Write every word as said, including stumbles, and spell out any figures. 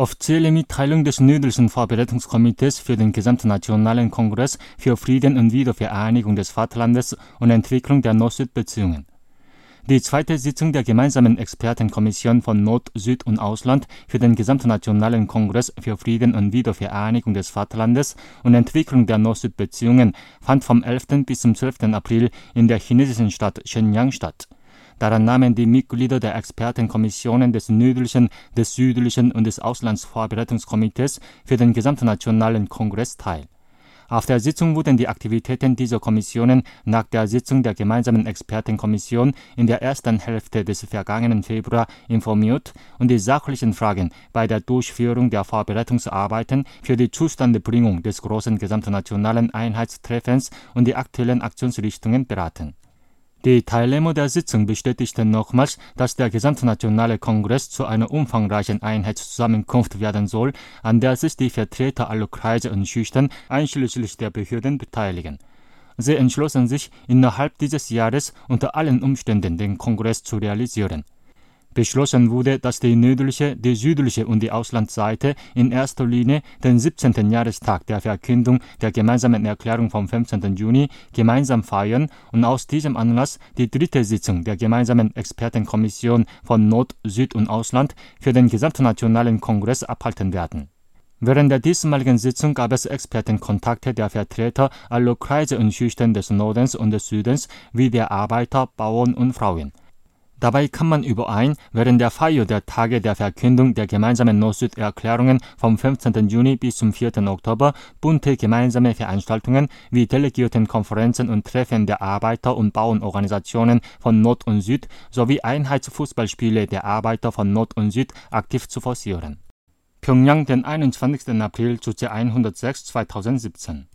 Offizielle Mitteilung des Südlichen Vorbereitungskomitees für den Gesamtnationalen Kongress für Frieden und Wiedervereinigung des Vaterlandes und Entwicklung der Nord-Süd-Beziehungen. Die zweite Sitzung der gemeinsamen Expertenkommission von Nord-, Süd- und Ausland für den Gesamtnationalen Kongress für Frieden und Wiedervereinigung des Vaterlandes und Entwicklung der Nord-Süd-Beziehungen fand vom elften bis zum zwölften April in der chinesischen Stadt Shenyang statt. Daran nahmen die Mitglieder der Expertenkommissionen des Südlichen, des Südlichen und des Auslandsvorbereitungskomitees für den Gesamtnationalen Kongress teil. Auf der Sitzung wurden die Aktivitäten dieser Kommissionen nach der Sitzung der gemeinsamen Expertenkommission in der ersten Hälfte des vergangenen Februar informiert und die sachlichen Fragen bei der Durchführung der Vorbereitungsarbeiten für die Zustandebringung des großen gesamtnationalen Einheitstreffens und die aktuellen Aktionsrichtungen beraten. Die Teilnehmer der Sitzung bestätigten nochmals, dass der Gesamtnationale Kongress zu einer umfangreichen Einheitszusammenkunft werden soll, an der sich die Vertreter aller Kreise und Schichten, einschließlich der Behörden, beteiligen. Sie entschlossen sich, innerhalb dieses Jahres unter allen Umständen den Kongress zu realisieren. Beschlossen wurde, dass die nördliche, die südliche und die Auslandsseite in erster Linie den siebzehnten Jahrestag der Verkündung der gemeinsamen Erklärung vom fünfzehnten Juni gemeinsam feiern und aus diesem Anlass die dritte Sitzung der gemeinsamen Expertenkommission von Nord-, Süd- und Ausland für den Gesamtnationalen Kongress abhalten werden. Während der diesmaligen Sitzung gab es Expertenkontakte der Vertreter aller Kreise und Schichten des Nordens und des Südens wie der Arbeiter, Bauern und Frauen. Dabei kam man überein, während der Feier der Tage der Verkündung der gemeinsamen Nord-Süd-Erklärungen vom fünfzehnten Juni bis zum vierten Oktober bunte gemeinsame Veranstaltungen wie Delegiertenkonferenzen und Treffen der Arbeiter- und Bauernorganisationen von Nord und Süd sowie Einheitsfußballspiele der Arbeiter von Nord und Süd aktiv zu forcieren. Pjöngjang, den einundzwanzigsten April hundertsechs zweitausendsiebzehn.